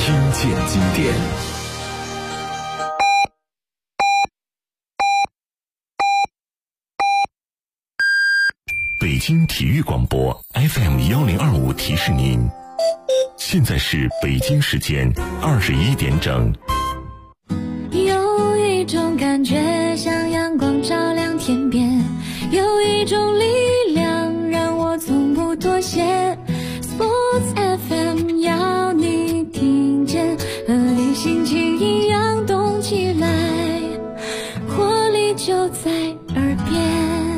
听见经典。北京体育广播 FM1025 提示您，现在是北京时间21点整。 有一种感觉像阳光照亮天边，有一种力量让我从不妥协。Sports FM 要你听见，和你心情一样动起来，活力就在耳边。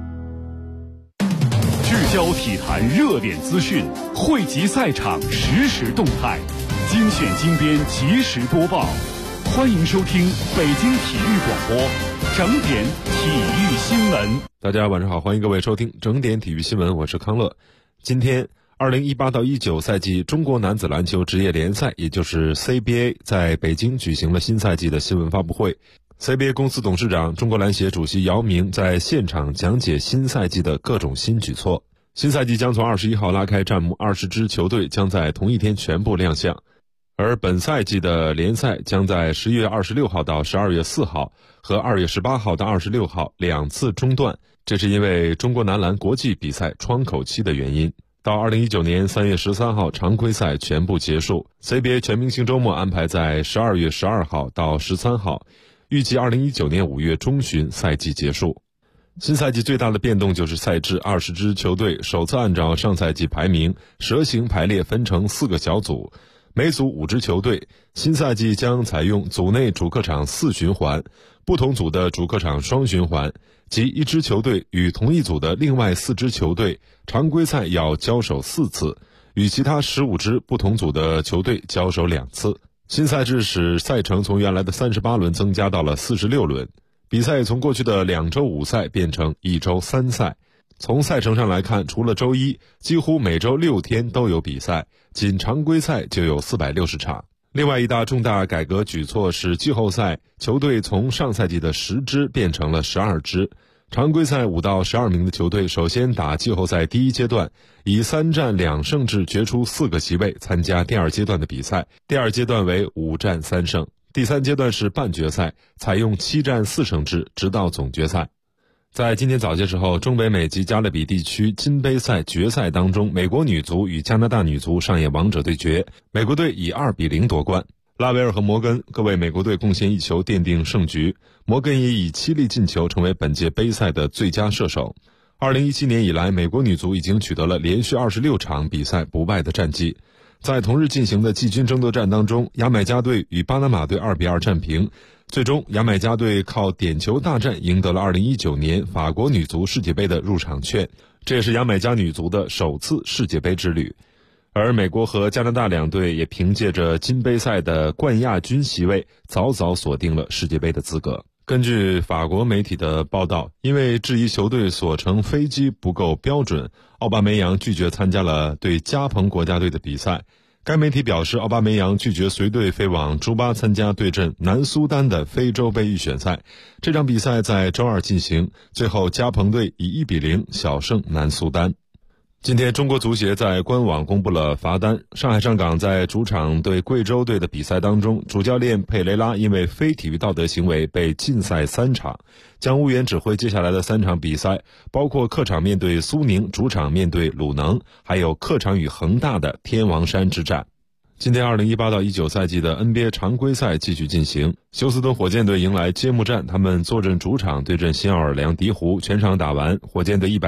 聚焦体坛热点资讯，汇集赛场实时动态，精选精编及时播报。欢迎收听北京体育广播整点体育新闻。 大家晚上好，欢迎各位收听整点体育新闻，我是康乐。今天2018到19赛季中国男子篮球职业联赛，也就是 CBA 在北京举行了新赛季的新闻发布会。CBA 公司董事长、中国篮协主席姚明在现场讲解新赛季的各种新举措。新赛季将从21号拉开战幕，20支球队将在同一天全部亮相。而本赛季的联赛将在11月26号到12月4号和2月18号到26号两次中断，这是因为中国男篮国际比赛窗口期的原因。到2019年3月13号常规赛全部结束， CBA 全明星周末安排在12月12号到13号，预计2019年5月中旬赛季结束。新赛季最大的变动就是赛制，20支球队首次按照上赛季排名蛇形排列分成4个小组，每组5支球队。新赛季将采用组内主客场4循环，不同组的主客场双循环，即1支球队与同一组的另外4支球队常规赛要交手4次，与其他15支不同组的球队交手2次。新赛制使赛程从原来的38轮增加到了46轮，比赛从过去的2周5赛变成1周3赛。从赛程上来看，除了周一，几乎每周6天都有比赛，仅常规赛就有460场。另外一大重大改革举措是季后赛球队从上赛季的10支变成了12支。常规赛5到12名的球队首先打季后赛第一阶段，以3战2胜制决出4个席位参加第二阶段的比赛，第二阶段为5战3胜。第三阶段是半决赛，采用7战4胜制，直到总决赛。在今天早些时候，中北美及加勒比地区金杯赛决赛当中，美国女足与加拿大女足上演王者对决，美国队以2-0夺冠。拉维尔和摩根各为美国队贡献1球，奠定胜局。摩根也以7粒进球成为本届杯赛的最佳射手。2017年以来，美国女足已经取得了连续26场比赛不败的战绩。在同日进行的季军争夺战当中，牙买加队与巴拿马队2-2战平，最终牙买加队靠点球大战赢得了2019年法国女足世界杯的入场券，这也是牙买加女足的首次世界杯之旅。而美国和加拿大两队也凭借着金杯赛的冠亚军席位，早早锁定了世界杯的资格。根据法国媒体的报道，因为质疑球队所乘飞机不够标准，奥巴梅扬拒绝参加了对加蓬国家队的比赛。该媒体表示，奥巴梅扬拒绝随队飞往朱巴参加对阵南苏丹的非洲杯预选赛。这场比赛在周二进行，最后加蓬队以1-0小胜南苏丹。今天中国足协在官网公布了罚单，上海上港在主场对贵州队的比赛当中，主教练佩雷拉因为非体育道德行为被禁赛3场，将无缘指挥接下来的3场比赛，包括客场面对苏宁，主场面对鲁能，还有客场与恒大的天王山之战。今天2018到19赛季的 NBA 常规赛继续进行，休斯顿火箭队迎来揭幕战，他们坐镇主场对阵新奥尔良鹈鹕，全场打完，火箭队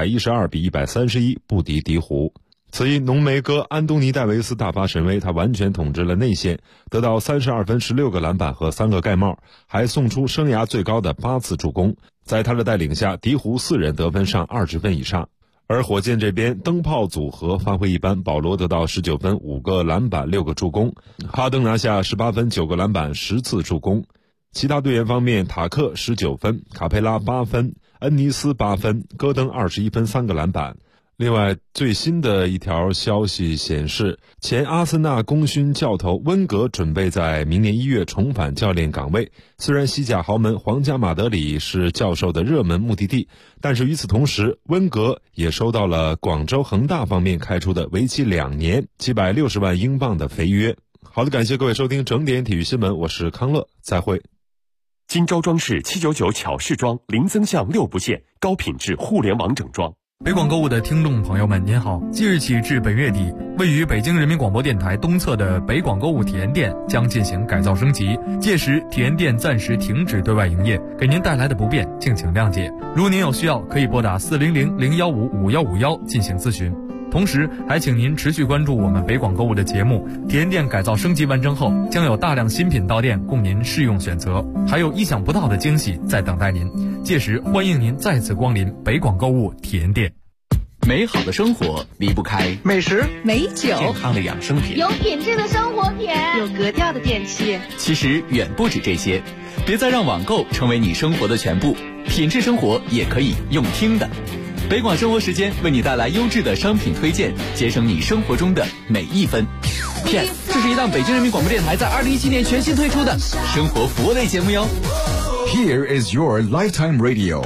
112-131不敌鹈鹕。此役浓眉哥安东尼戴维斯大发神威，他完全统治了内线，得到32分、16个篮板和3个盖帽，还送出生涯最高的8次助攻。在他的带领下，鹈鹕4人得分上20分以上。而火箭这边灯泡组合发挥一般，保罗得到19分、5个篮板、6个助攻，哈登拿下18分、9个篮板、10次助攻。其他队员方面，塔克19分，卡佩拉8分，恩尼斯8分，戈登21分、3个篮板。另外，最新的一条消息显示，前阿森纳功勋教头温格准备在明年1月重返教练岗位。虽然西甲豪门皇家马德里是教授的热门目的地，但是与此同时，温格也收到了广州恒大方面开出的为期2年760万英镑的肥约。 好的，感谢各位收听整点体育新闻，我是康乐，再会。 金招装饰799巧饰装，零增项6不限，高品质互联网整装。 北广购物的听众朋友们，您好！即日起至本月底，位于北京人民广播电台东侧的北广购物体验店将进行改造升级，届时体验店暂时停止对外营业，给您带来的不便敬请谅解。如您有需要，可以拨打400-015-5151进行咨询。同时还请您持续关注我们北广购物的节目，体验店改造升级完成后，将有大量新品到店供您试用选择，还有意想不到的惊喜在等待您。届时欢迎您再次光临北广购物体验店。 美好的生活离不开美食、 美酒、 健康的养生品、 有品质的生活品、 有格调的电器。 其实远不止这些，别再让网购成为你生活的全部，品质生活也可以用听的。北广生活时间为你带来优质的商品推荐，节省你生活中的每一分。Yes， 这是一档北京人民广播电台在2017年全新推出的生活服务类节目哟。 Here is your lifetime radio。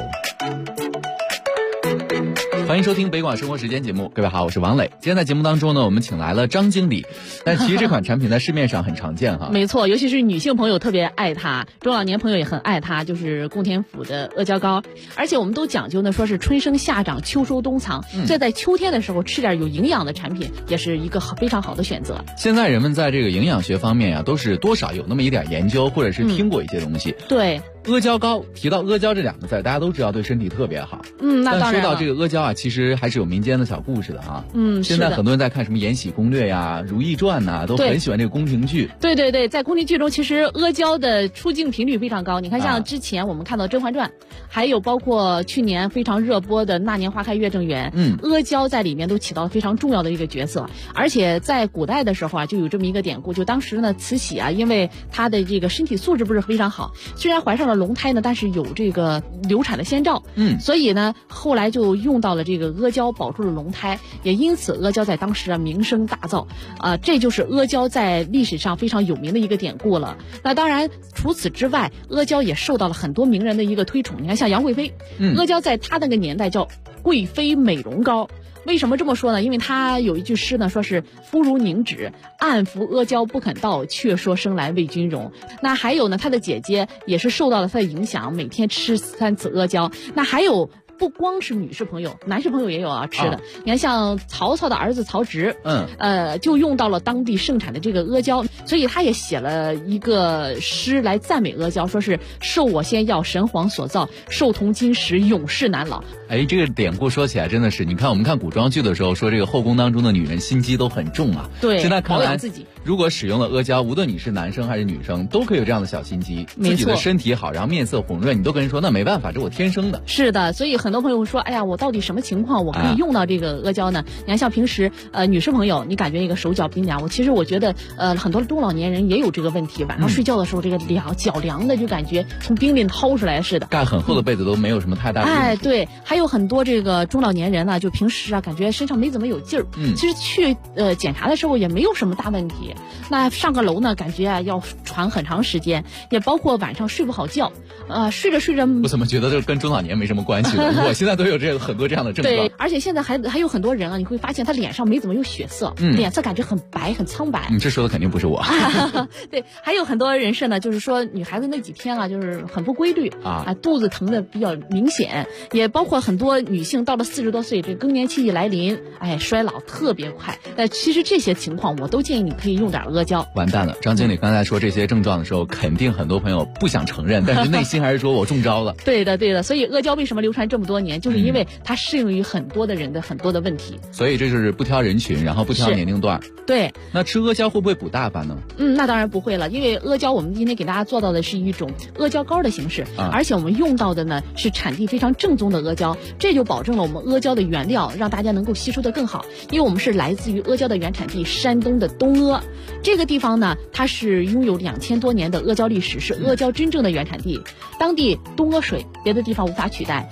欢迎收听北广生活时间节目，各位好，我是王磊。今天在节目当中呢，我们请来了张经理。但其实这款产品在市面上很常见哈。 没错，尤其是女性朋友特别爱它，中老年朋友也很爱它，就是供天府的阿胶糕。而且我们都讲究呢，说是春生夏长，秋收冬藏，所以在秋天的时候吃点有营养的产品，也是一个非常好的选择。 现在人们在这个营养学方面呀，都是多少有那么一点研究，或者是听过一些东西。 对。 阿胶糕，提到阿胶这2个字，大家都知道对身体特别好。 那当然了。 但说到这个阿胶啊，其实还是有民间的小故事的哈。现在很多人在看什么《延禧攻略》呀、《如懿传》呐，都很喜欢这个宫廷剧。 对，在宫廷剧中，其实阿胶的出镜频率非常高。你看，像之前我们看到《甄嬛传》，还有包括去年非常热播的《那年花开月正圆》，阿胶在里面都起到了非常重要的一个角色。而且在古代的时候啊，就有这么一个典故，就当时呢，慈禧啊，因为她的这个身体素质不是非常好，虽然怀上了龙胎呢，但是有这个流产的先兆，所以呢，后来就用到了这个阿胶保住了龙胎，也因此阿胶在当时啊名声大噪，这就是阿胶在历史上非常有名的一个典故了。那当然，除此之外，阿胶也受到了很多名人的一个推崇。你看，像杨贵妃，阿胶在她那个年代叫贵妃美容膏。为什么这么说呢？因为他有一句诗呢，说是肤如凝脂，暗服阿胶不肯到，却说生来为君容。那还有呢，他的姐姐也是受到了他的影响，每天吃3次阿胶。那还有不光是女士朋友，男士朋友也有吃的。你看，像曹操的儿子曹植，就用到了当地盛产的这个阿胶，所以他也写了一个诗来赞美阿胶，说是受我仙药神皇所造，寿同金石永世难老。 这个典故说起来真的是，你看我们看古装剧的时候说这个后宫当中的女人心机都很重啊。 对， 现在看来自己如果使用了阿胶，无论你是男生还是女生，都可以有这样的小心机，自己的身体好，然后面色红润，你都跟人说那没办法，这我天生的。 是的，所以很多朋友说，哎呀，我到底什么情况我可以用到这个阿胶呢？你看，像平时女士朋友，你感觉一个手脚冰凉，我觉得很多中老年人也有这个问题，晚上睡觉的时候这个脚凉的，就感觉从冰里掏出来似的， 盖很厚的被子都没有什么太大的问题。 对，还有很多这个中老年人呢，就平时啊感觉身上没怎么有劲儿，其实去检查的时候也没有什么大问题。那上个楼呢，感觉啊要喘很长时间，也包括晚上睡不好觉，睡着， 我怎么觉得这跟中老年没什么关系呢？我现在都有很多这样的症状。 对，而且现在还有很多人啊，你会发现他脸上没怎么有血色，脸色感觉很白很苍白。 你这说的肯定不是我。 对，还有很多人士呢，就是说女孩子那几天啊，就是很不规律肚子疼的比较明显，也包括很多女性到了40多岁，这更年期一来临，衰老特别快。其实这些情况我都建议你可以用点阿胶。 完蛋了，张经理刚才说这些症状的时候，肯定很多朋友不想承认，但是内心还是说我中招了。 对的，所以阿胶为什么流传这么多年，就是因为它适用于很多的人的很多的问题。 所以这就是不挑人群，然后不挑年龄段。 对。 那吃阿胶会不会补大发呢？ 那当然不会了，因为阿胶我们今天给大家做到的是一种阿胶膏的形式，而且我们用到的呢是产地非常正宗的阿胶，这就保证了我们阿胶的原料让大家能够吸收得更好。因为我们是来自于阿胶的原产地山东的东阿，这个地方呢，它是拥有2000多年的阿胶历史，是阿胶真正的原产地。当地东阿水别的地方无法取代，因为它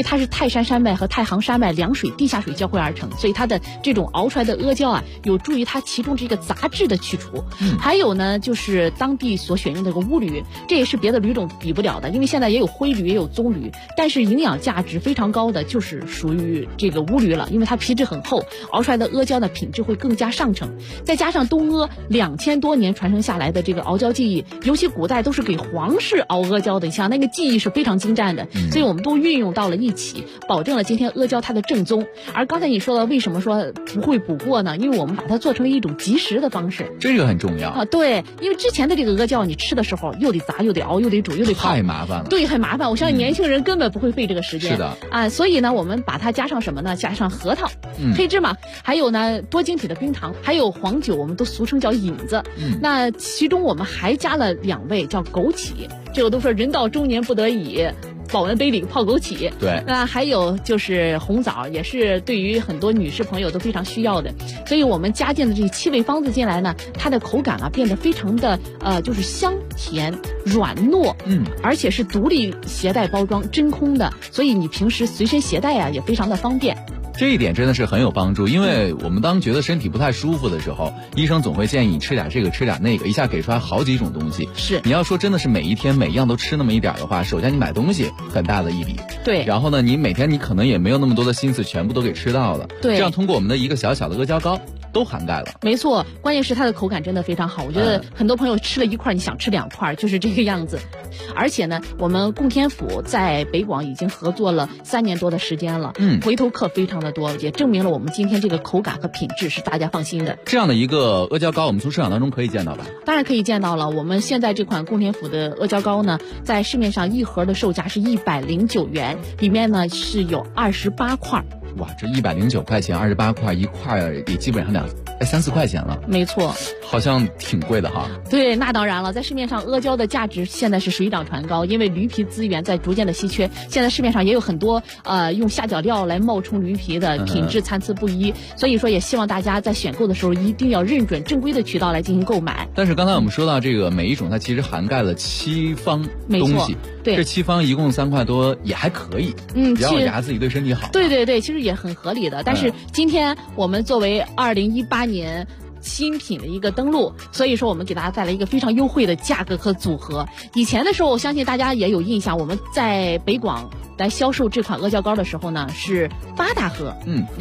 它是泰山山脉和太行山脉凉水、地下水交汇而成，所以它的这种熬出来的阿胶啊，有助于它其中这个杂质的去除。还有呢，就是当地所选用的这个乌驴，这也是别的驴种比不了的，因为现在也有灰驴也有棕驴，但是营养价值非常高的就是属于这个乌驴了，因为它皮质很厚，熬出来的阿胶的品质会更加上乘。再加上东阿2000多年传承下来的这个熬胶技艺，尤其古代都是给皇室熬阿胶的，你想那个技艺是非常精湛的，所以我们都运用到了一起，保证了今天阿胶它的正宗。而刚才你说的为什么说不会补过呢？因为我们把它做成了一种即食的方式， 这个很重要啊。对，因为之前的这个阿胶你吃的时候又得炸又得熬又得煮又得泡， 太麻烦了。 对，很麻烦。我相信年轻人根本不会费这个时间。 是的啊，所以呢，我们把它加上什么呢？加上核桃、黑芝麻，还有呢多晶体的冰糖，还有黄酒，我们都俗称叫引子。那其中我们还加了2味，叫枸杞，这个都说人到中年不得已。保温杯里泡枸杞， 对， 那还有就是红枣，也是对于很多女士朋友都非常需要的。所以我们加进的这7味方子进来呢，它的口感啊变得非常的就是香甜软糯，而且是独立携带包装真空的，所以你平时随身携带啊也非常的方便。 这一点真的是很有帮助，因为我们当觉得身体不太舒服的时候，医生总会建议你吃点这个吃点那个，一下给出来好几种东西。 是， 你要说真的是每一天每样都吃那么一点的话，首先你买东西很大的一笔， 对， 然后呢你每天你可能也没有那么多的心思全部都给吃到了， 对， 这样通过我们的一个小小的阿胶糕都涵盖了。 没错，关键是它的口感真的非常好，我觉得很多朋友吃了1块你想吃2块，就是这个样子。而且呢，我们供天府在北广已经合作了3年多的时间了，回头客非常的多，也证明了我们今天这个口感和品质是大家放心的。 这样的一个阿胶糕，我们从市场当中可以见到吧？ 当然可以见到了。我们现在这款供天府的阿胶糕呢，在市面上一盒的售价是109元，里面呢是有28块。 哇，这109块钱，28块一块，也基本上3、4块钱了。 没错， 好像挺贵的哈。 对，那当然了，在市面上阿胶的价值现在是水涨船高，因为驴皮资源在逐渐的稀缺，现在市面上也有很多用下脚料来冒充驴皮的，品质参差不一，所以说也希望大家在选购的时候一定要认准正规的渠道来进行购买。 但是刚才我们说到这个每一种它其实涵盖了7方东西， 对， 这7方一共3块多也还可以，只要牙自己对身体好。 对对对，其实也很合理的。但是今天我们作为2018年新品的一个登陆，所以说我们给大家带来一个非常优惠的价格和组合。以前的时候我相信大家也有印象，我们在北广来销售这款阿胶糕的时候呢是8大盒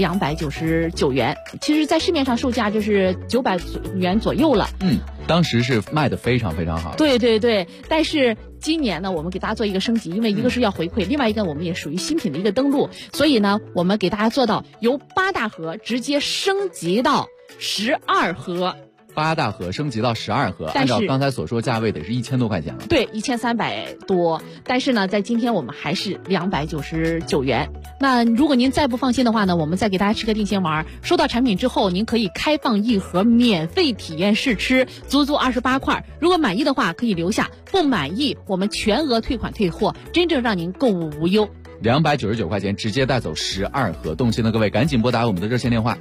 ，299元，其实在市面上售价就是900元左右了。 当时是卖的非常非常好。 对对对，但是今年呢我们给大家做一个升级，因为一个是要回馈，另外一个我们也属于新品的一个登陆，所以呢我们给大家做到由8大盒直接升级到12盒。 8大盒升级到12盒，按照刚才所说价位得是1000多块钱了。 对，1300多。但是呢，在今天我们还是299元。那如果您再不放心的话呢，我们再给大家吃个定心丸。收到产品之后，您可以开放1盒免费体验试吃，足足28块。如果满意的话可以留下，不满意我们全额退款退货，真正让您购物无忧。 299块钱直接带走12盒，动心的各位赶紧拨打我们的热线电话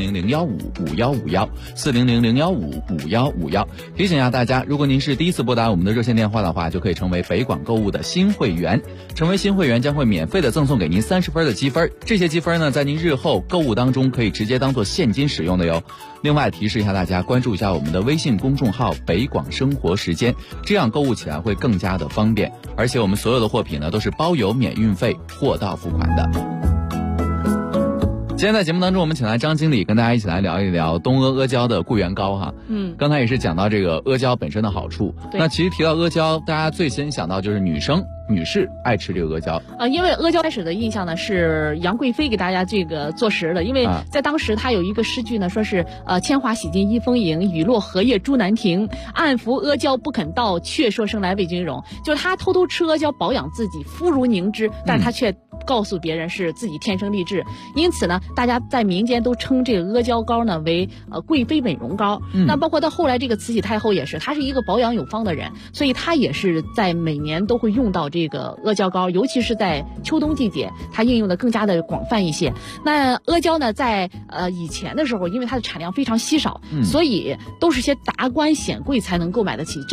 400-015-5151，400-015-5151。提醒一下大家，如果您是第一次拨打我们的热线电话的话，就可以成为北广购物的新会员。成为新会员将会免费的赠送给您30分的积分，这些积分呢，在您日后购物当中可以直接当做现金使用的哟。另外提示一下大家，关注一下我们的微信公众号北广生活时间，这样购物起来会更加的方便。而且我们所有的货品呢都是包邮免运费，货到付款的。今天在节目当中，我们请来张经理跟大家一起来聊一聊东阿阿胶的固元膏哈。刚才也是讲到这个阿胶本身的好处。那其实提到阿胶，大家最先想到就是女士爱吃这个阿胶因为阿胶开始的印象呢是杨贵妃给大家这个做实的，因为在当时她有一个诗句呢，说是铅华洗尽一风影，雨落荷叶朱难停，暗服阿胶不肯到，却说生来为君荣。就是她偷偷吃阿胶保养自己，肤如凝脂，但是她却告诉别人是自己天生丽质，因此呢大家在民间都称这个阿胶膏呢为贵妃美容膏。那包括到后来这个慈禧太后也是，她是一个保养有方的人，所以她也是在每年都会用到这个阿胶膏，尤其是在秋冬季节它应用的更加的广泛一些。那阿胶呢在以前的时候因为它的产量非常稀少，所以都是些达官显贵才能购买得起，这也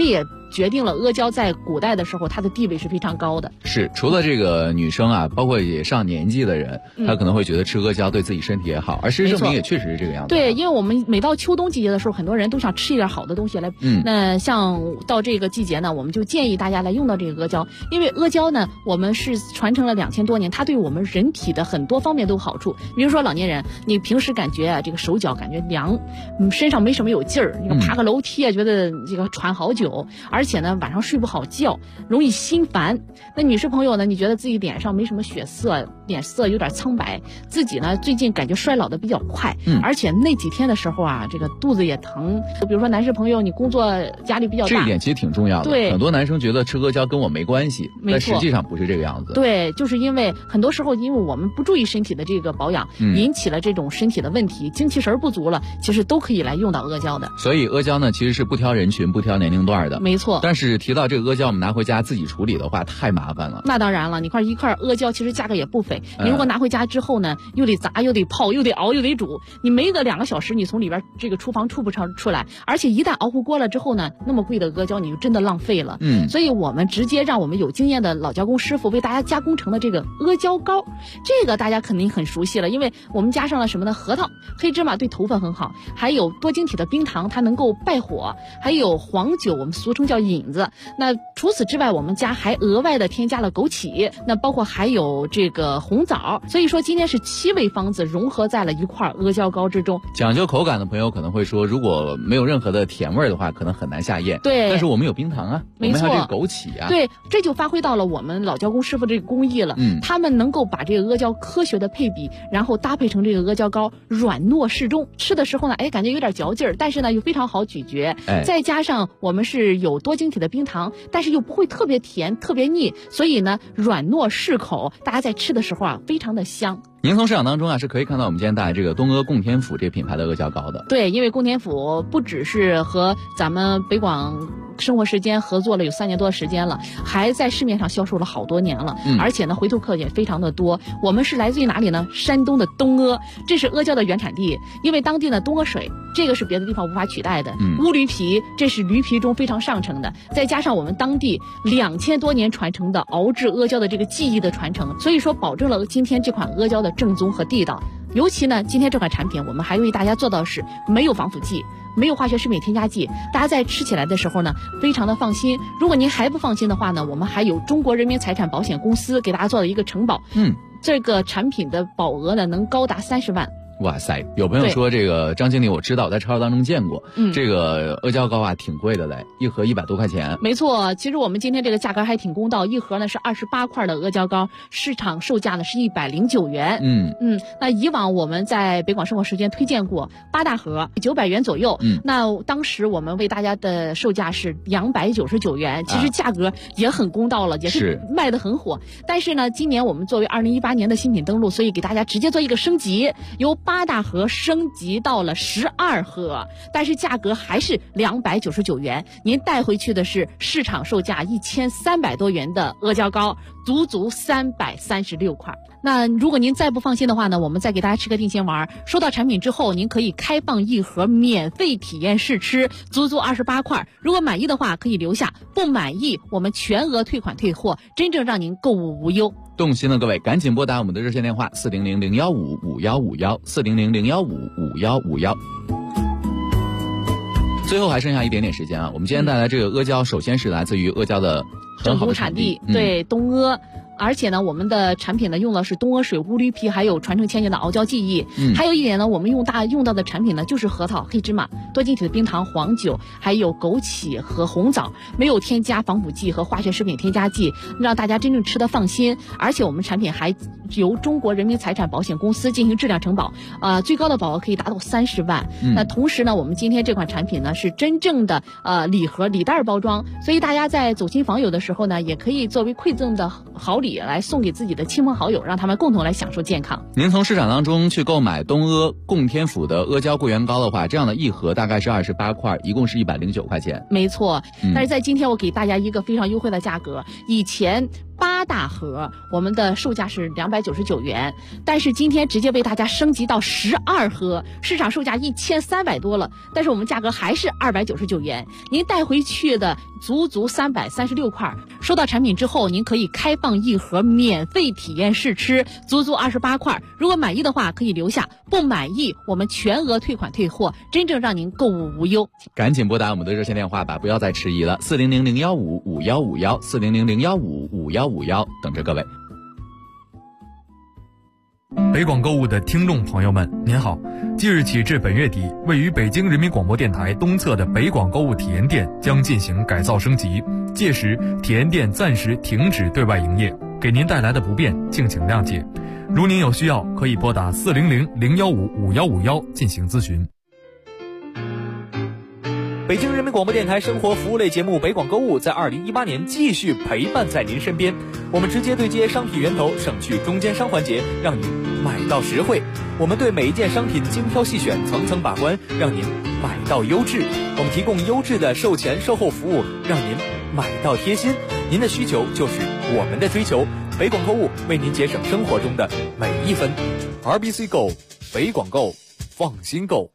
决定了阿胶在古代的时候它的地位是非常高的。 是，除了这个女生啊，包括也上年纪的人，她可能会觉得吃阿胶对自己身体也好，而事实证明也确实是这个样子。 对，因为我们每到秋冬季节的时候，很多人都想吃一点好的东西来。那像到这个季节呢，我们就建议大家来用到这个阿胶，因为阿胶呢，我们是传承了2000多年，它对我们人体的很多方面都有好处。比如说老年人，你平时感觉啊，这个手脚感觉凉，身上没什么有劲儿，你爬个楼梯啊，觉得这个喘好久，而且呢晚上睡不好觉，容易心烦。那女士朋友呢，你觉得自己脸上没什么血色，脸色有点苍白，自己呢最近感觉衰老的比较快，而且那几天的时候啊，这个肚子也疼。比如说男士朋友，你工作压力比较大， 这一点其实挺重要的。 对， 很多男生觉得吃阿胶跟我没关系，但实际上不是这个样子。 对，就是因为很多时候，因为我们不注意身体的这个保养，引起了这种身体的问题，精气神不足了，其实都可以来用到阿胶的。 所以阿胶呢，其实是不挑人群、不挑年龄段的。 没错。 但是提到这个阿胶，我们拿回家自己处理的话，太麻烦了。 那当然了，你看一块阿胶其实价格也不菲，你如果拿回家之后呢，又得砸，又得泡，又得熬，又得煮，你没个2个小时，你从里边这个厨房出不出来，而且一旦熬糊锅了之后呢，那么贵的阿胶你就真的浪费了。所以我们直接让我们有经验的老加工师傅为大家加工成了这个阿胶膏，这个大家肯定很熟悉了，因为我们加上了什么呢？核桃、黑芝麻对头发很好，还有多晶体的冰糖，它能够败火，还有黄酒，我们俗称叫引子。那除此之外，我们家还额外的添加了枸杞，那包括还有这个红枣。所以说今天是7味方子融合在了一块阿胶膏之中。 讲究口感的朋友可能会说，如果没有任何的甜味的话，可能很难下咽。 对， 但是我们有冰糖啊， 没错， 我们还有这个枸杞啊。 对，这就发挥到了我们老加工师傅这个工艺了。他们能够把这个阿胶科学的配比，然后搭配成这个阿胶膏，软糯适中，吃的时候呢，感觉有点嚼劲儿，但是呢又非常好咀嚼。再加上我们是有多晶体的冰糖，但是又不会特别甜、特别腻，所以呢软糯适口，大家在吃的时候啊非常的香。 您从市场当中啊是可以看到我们今天带来这个东阿供天府这个品牌的阿胶膏的。 对，因为供天府不只是和咱们北广生活时间合作了有3年多的时间了，还在市面上销售了好多年了，而且呢回头客也非常的多。我们是来自于哪里呢？山东的东阿，这是阿胶的原产地，因为当地的东阿水这个是别的地方无法取代的。乌驴皮，这是驴皮中非常上乘的，再加上我们当地2000多年传承的熬制阿胶的这个技艺的传承，所以说保证了今天这款阿胶的正宗和地道。尤其呢，今天这款产品我们还为大家做到是没有防腐剂，没有化学食品添加剂，大家在吃起来的时候呢非常的放心。如果您还不放心的话呢，我们还有中国人民财产保险公司给大家做了一个承保，这个产品的保额呢能高达30万。 哇塞，有朋友说这个张经理我知道，在超市当中见过，这个阿胶膏啊挺贵的嘞，一盒100多块钱。 没错，其实我们今天这个价格还挺公道，一盒呢是28块的阿胶膏，市场售价呢是109元。那以往我们在北广生活时间推荐过8大盒900元左右，那当时我们为大家的售价是299元，其实价格也很公道了，也是卖得很火。但是呢，今年我们作为2018年的新品登陆，所以给大家直接做一个升级，由8大盒升级到了12盒，但是价格还是299元。您带回去的是市场售价1300多元的阿胶膏，足足336块。那如果您再不放心的话呢，我们再给大家吃个定心丸，收到产品之后您可以开放1盒免费体验试吃，足足28块。如果满意的话可以留下，不满意我们全额退款退货，真正让您购物无忧。 动心的各位赶紧拨打我们的热线电话400-015-5151，400-015-5151。最后还剩下一点点时间啊，我们今天带来这个阿胶，首先是来自于阿胶的很好的产地， 对，东阿。而且呢，我们的产品呢用的是东阿水、乌驴皮，还有传承千年的熬胶技艺。还有一点呢，我们用到的产品呢就是核桃、黑芝麻、多晶体的冰糖、黄酒，还有枸杞和红枣，没有添加防腐剂和化学食品添加剂，让大家真正吃得放心。而且我们产品还由中国人民财产保险公司进行质量承保，最高的保额可以达到30万。那同时呢，我们今天这款产品呢是真正的礼盒礼袋包装，所以大家在走亲访友的时候呢，也可以作为馈赠的好礼来送给自己的亲朋好友，让他们共同来享受健康。 您从市场当中去购买东阿供天府的阿胶桂圆膏的话，这样的一盒大概是28块，一共是109块钱。 没错，但是在今天我给大家一个非常优惠的价格，以前 8大盒，我们的售价是299元，但是今天直接为大家升级到12盒，市场售价1300多了，但是我们价格还是299元。您带回去的足336块，收到产品之后，您可以开放一盒免费体验试吃，足28块。如果满意的话可以留下，不满意我们全额退款退货，真正让您购物无忧。 赶紧拨打我们的热线电话吧，不要再迟疑了，400-015-5151，400-015-5151，等着各位。 北广购物的听众朋友们，您好！即日起至本月底，位于北京人民广播电台东侧的北广购物体验店将进行改造升级，届时体验店暂时停止对外营业，给您带来的不便敬请谅解。如您有需要，可以拨打400-015-5151进行咨询。 北京人民广播电台生活服务类节目北广购物在2018年继续陪伴在您身边，我们直接对接商品源头，省去中间商环节，让您买到实惠。我们对每一件商品精挑细选，层层把关，让您买到优质。我们提供优质的售前售后服务，让您买到贴心。您的需求就是我们的追求，北广购物为您节省生活中的每一分。RBC Go， 北广购，放心购。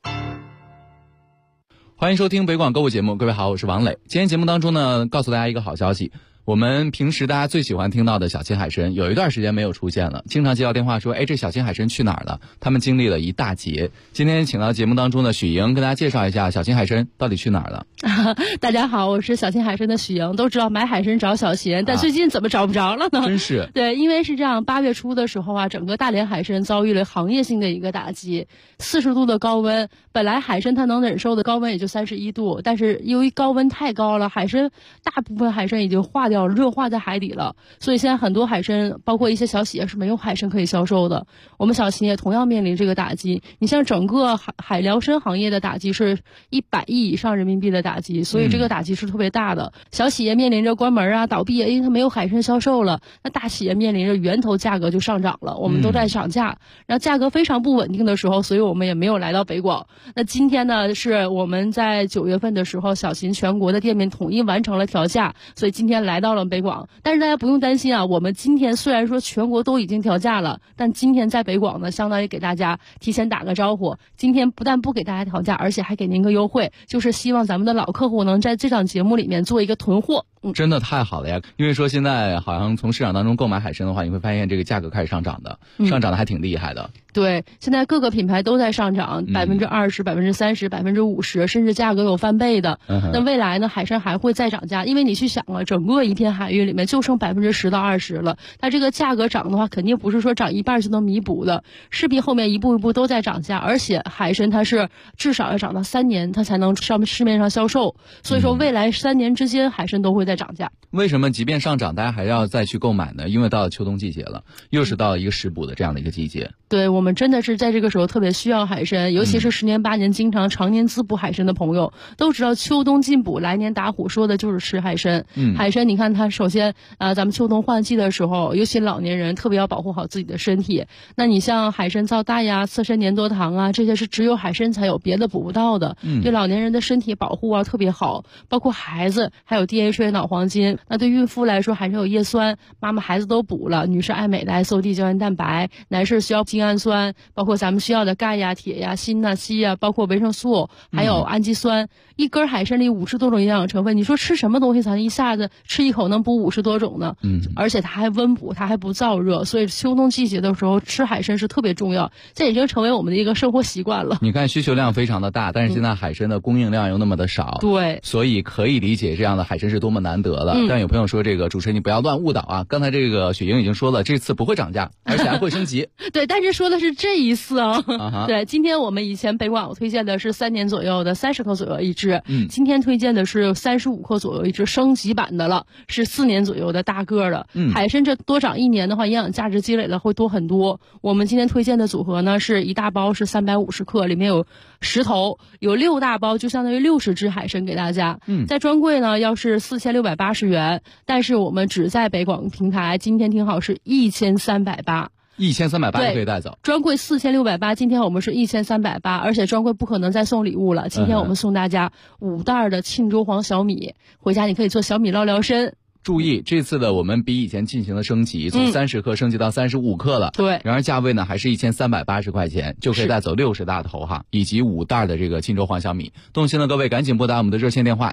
欢迎收听北广购物节目，各位好，我是王磊。今天节目当中呢，告诉大家一个好消息，我们平时大家最喜欢听到的小青海参有一段时间没有出现了，经常接到电话说，这小青海参去哪儿了？他们经历了一大劫。今天请到节目当中的许莹跟大家介绍一下小青海参到底去哪儿了。 大家好，我是小青海参的许莹。都知道买海参找小贤，但最近怎么找不着了呢？ 真是。 对，因为是这样，8月初的时候啊，整个大连海参遭遇了行业性的一个打击，40度的高温，本来海参它能忍受的高温也就31度，但是由于高温太高了，大部分海参已经化掉了，热化在海底了，所以现在很多海参，包括一些小企业是没有海参可以销售的。我们小企业同样面临这个打击。你像整个海辽参行业的打击是100亿以上人民币的打击，所以这个打击是特别大的。小企业面临着关门啊、倒闭啊，因为它没有海参销售了。那大企业面临着源头价格就上涨了，我们都在涨价，然后价格非常不稳定的时候，所以我们也没有来到北广。那今天呢，是我们在9月份的时候，小秦全国的店面统一完成了调价，所以今天来到了北广。但是大家不用担心啊，我们今天虽然说全国都已经调价了，但今天在北广呢，相当于给大家提前打个招呼。今天不但不给大家调价，而且还给您个优惠，就是希望咱们的老客户能在这档节目里面做一个囤货。 真的太好了呀！因为说现在好像从市场当中购买海参的话，你会发现这个价格开始上涨的，上涨的还挺厉害的。 对，现在各个品牌都在上涨，20%、30%、50%，甚至价格有翻倍的。那未来呢，海参还会再涨价，因为你去想了，整个一片海域里面就剩10%到20%了，它这个价格涨的话，肯定不是说涨一半就能弥补的，势必后面一步一步都在涨价。而且海参它是至少要涨到3年，它才能上市面上销售，所以说未来3年之间海参都会在涨价。 为什么即便上涨，大家还要再去购买呢？因为到了秋冬季节了，又是到了一个食补的这样的一个季节。 对，我们真的是在这个时候特别需要海参，尤其是10年8年经常常年滋补海参的朋友，都知道秋冬进补，来年打虎，说的就是吃海参。海参你看它首先咱们秋冬换季的时候，尤其老年人特别要保护好自己的身体。那你像海参皂苷呀、刺参粘多糖啊，这些是只有海参才有，别的补不到的。对老年人的身体保护啊特别好，包括孩子还有 DHA 脑黄金。那对孕妇来说，还是有叶酸，妈妈孩子都补了。女士爱美的 SOD 胶原蛋白，男士需要精氨酸，包括咱们需要的钙呀、铁呀、锌呐、硒呀，包括维生素，还有氨基酸。一根海参里50多种营养成分，你说吃什么东西才能一下子吃一口能补50多种呢？而且它还温补，它还不燥热，所以秋冬季节的时候吃海参是特别重要，这已经成为我们的一个生活习惯了。 你看需求量非常的大，但是现在海参的供应量又那么的少， 对， 所以可以理解这样的海参是多么难得了。但有朋友说，这个主持人你不要乱误导啊！刚才这个雪莹已经说了，这次不会涨价，而且还会升级。 对，但是说的是这一次啊。对，今天我们以前北广推荐的是3年左右的30克左右一只，今天推荐的是35克左右一只升级版的了，是4年左右的大个的。海参这多长1年的话，营养价值积累了会多很多。我们今天推荐的组合呢，是一大包是350克，里面有10头，有6大包，就相当于60只海参给大家。在专柜呢要是4680元，但是我们只在北广平台，今天听好是1380。 1380就可以带走， 专柜4680，今天我们是1380，而且专柜不可能再送礼物了。今天我们送大家5袋的沁州黄小米，回家你可以做小米捞参。 注意，这次的我们比以前进行了升级，从30克升级到35克了。 对， 然而价位呢还是1380块钱，就可以带走60大头哈，以及5袋的这个沁州黄小米。动心的各位赶紧拨打我们的热线电话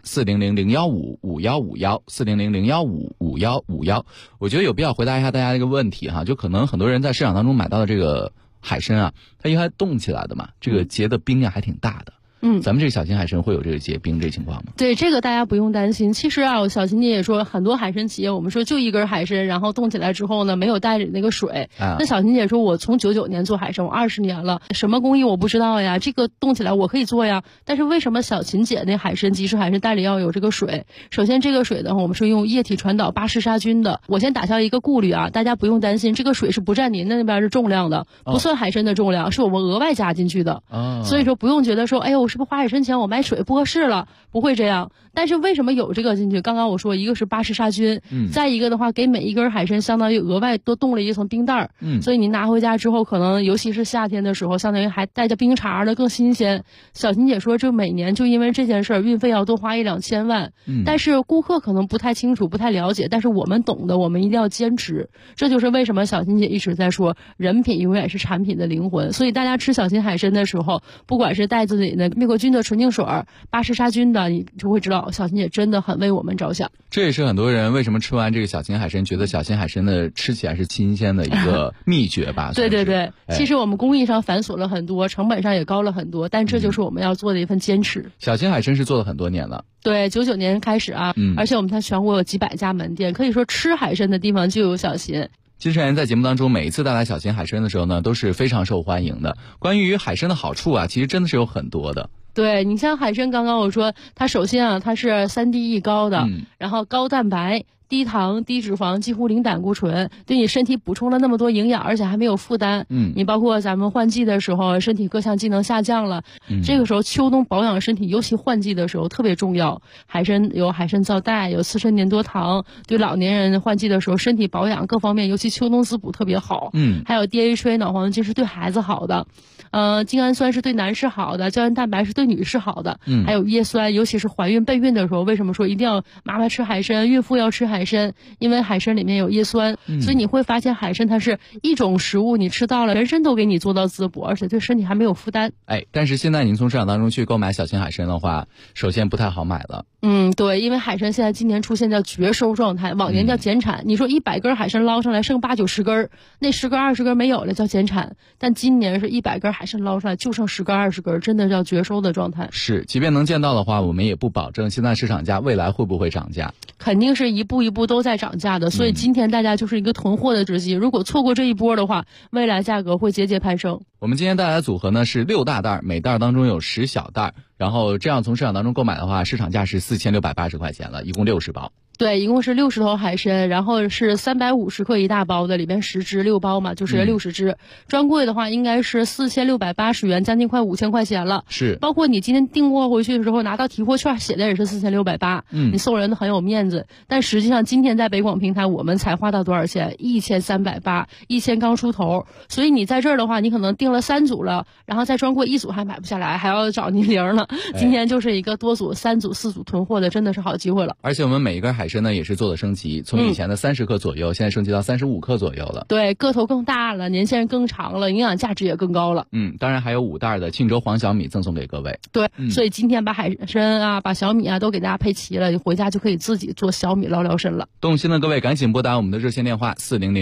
400-015-5151，400-015-5151。我觉得有必要回答一下大家这个问题哈，就可能很多人在市场当中买到的这个海参啊，它应该冻起来的嘛，这个结的冰啊还挺大的。咱们这个小型海参会有这个结冰这情况吗？ 对，这个大家不用担心。其实啊，小琴姐也说，很多海参企业，我们说就一根海参，然后冻起来之后呢，没有带着那个水。那小琴姐说，我从99年做海参，我20年了，什么工艺我不知道呀，这个冻起来我可以做呀。但是为什么小琴姐那海参即食海参袋里要有这个水？首先这个水的话，我们是用液体传导巴氏杀菌的。我先打消一个顾虑啊，大家不用担心，这个水是不占您的那边的重量的，不算海参的重量，是我们额外加进去的。所以说不用觉得说，哎呦，我是不是花海参钱我买水不合适了，不会这样。但是为什么有这个进去？刚刚我说，一个是巴氏杀菌，再一个的话，给每一根海参相当于额外多冻了一层冰袋所以你拿回家之后，可能尤其是夏天的时候，相当于还带着冰碴的更新鲜。小琴姐说，这每年就因为这件事儿，运费要多花1-2千万。但是顾客可能不太清楚，不太了解，但是我们懂的，我们一定要坚持。这就是为什么小琴姐一直在说，人品永远是产品的灵魂。所以大家吃小琴海参的时候，不管是带自己的灭过菌的纯净水、巴氏杀菌的，你就会知道小琴姐真的很为我们着想。 这也是很多人为什么吃完这个小琴海参觉得小琴海参的吃起来是新鲜的一个秘诀吧。 对对对，其实我们工艺上繁琐了很多，成本上也高了很多，但这就是我们要做的一份坚持。 小琴海参是做了很多年了。 对，99年开始啊，而且我们在全国有几百家门店，可以说吃海参的地方就有小琴。 金山在节目当中每一次带来小琴海参的时候呢，都是非常受欢迎的。关于海参的好处啊，其实真的是有很多的。 对，你像海参，刚刚我说它首先啊，它是3D 高的，然后高蛋白、低糖、低脂肪，几乎零胆固醇，对你身体补充了那么多营养，而且还没有负担。你包括咱们换季的时候，身体各项机能下降了，这个时候秋冬保养身体，尤其换季的时候特别重要。海参有海参皂苷，有刺参粘多糖，对老年人换季的时候身体保养各方面，尤其秋冬滋补特别好。还有 DHA 脑黄金是对孩子好的。精氨酸是对男士好的，胶原蛋白是对女士好的，还有叶酸，尤其是怀孕备孕的时候，为什么说一定要妈妈吃海参，孕妇要吃海参？因为海参里面有叶酸，所以你会发现海参它是一种食物，你吃到了，全身都给你做到滋补，而且对身体还没有负担。 但是现在您从市场当中去购买小琴海参的话，首先不太好买了。 对，因为海参现在今年出现叫绝收状态，往年叫减产。你说100根海参捞上来剩8-90根，那10根20根没有了叫减产，但今年是100根海参捞出来就剩10根20根，真的叫绝收的状态。 是，即便能见到的话，我们也不保证现在市场价未来会不会涨价， 肯定是一步一步都在涨价的。所以今天大家就是一个囤货的时机，如果错过这一波的话，未来价格会节节攀升。 我们今天带来的组合呢是6大袋，每袋当中有10小袋，然后这样从市场当中购买的话，市场价是4680块钱了，一共60包。 对，一共是60头海参，然后是350克一大包的，里边10只6包嘛，就是60只。专柜的话应该是4680元，将近快5000块钱了。 是， 包括你今天订货回去的时候拿到提货券，写的也是4680，你送人的很有面子。但实际上今天在北广平台我们才花到多少钱？1380， 1000刚出头。所以你在这儿的话，你可能订了3组了，然后在专柜1组还买不下来，还要找您零了。今天就是一个多组、3组、4组囤货的，真的是好机会了。 而且我们每一根海参呢也是做了升级，从以前的30克左右，现在升级到35克左右了。 对，个头更大了，年限更长了，营养价值也更高了。 当然还有5袋的沁州黄小米赠送给各位。 对，所以今天把海参啊、把小米啊都给大家配齐了，你回家就可以自己做小米捞参了。 动心的各位赶紧拨打我们的热线电话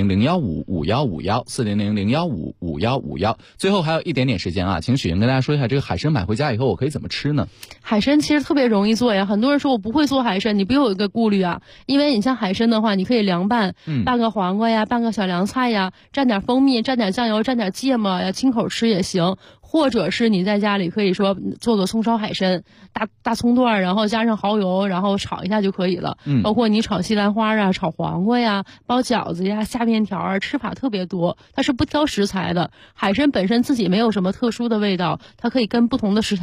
400-015-5151 400-015-5151。最后还有一点点时间啊，请许莹跟大家说一下，这个海参买回家以后我可以怎么吃呢？ 海参其实特别容易做呀，很多人说我不会做海参，你不有一个顾虑啊，因为你像海参的话，你可以凉拌，拌个黄瓜呀，拌个小凉菜呀，蘸点蜂蜜，蘸点酱油，蘸点芥末呀，清口吃也行。或者是你在家里可以说做个葱烧海参，大葱段，然后加上蚝油，然后炒一下就可以了。包括你炒西兰花啊，炒黄瓜呀，包饺子呀，下面条啊，吃法特别多。它是不挑食材的，海参本身自己没有什么特殊的味道，它可以跟不同的食材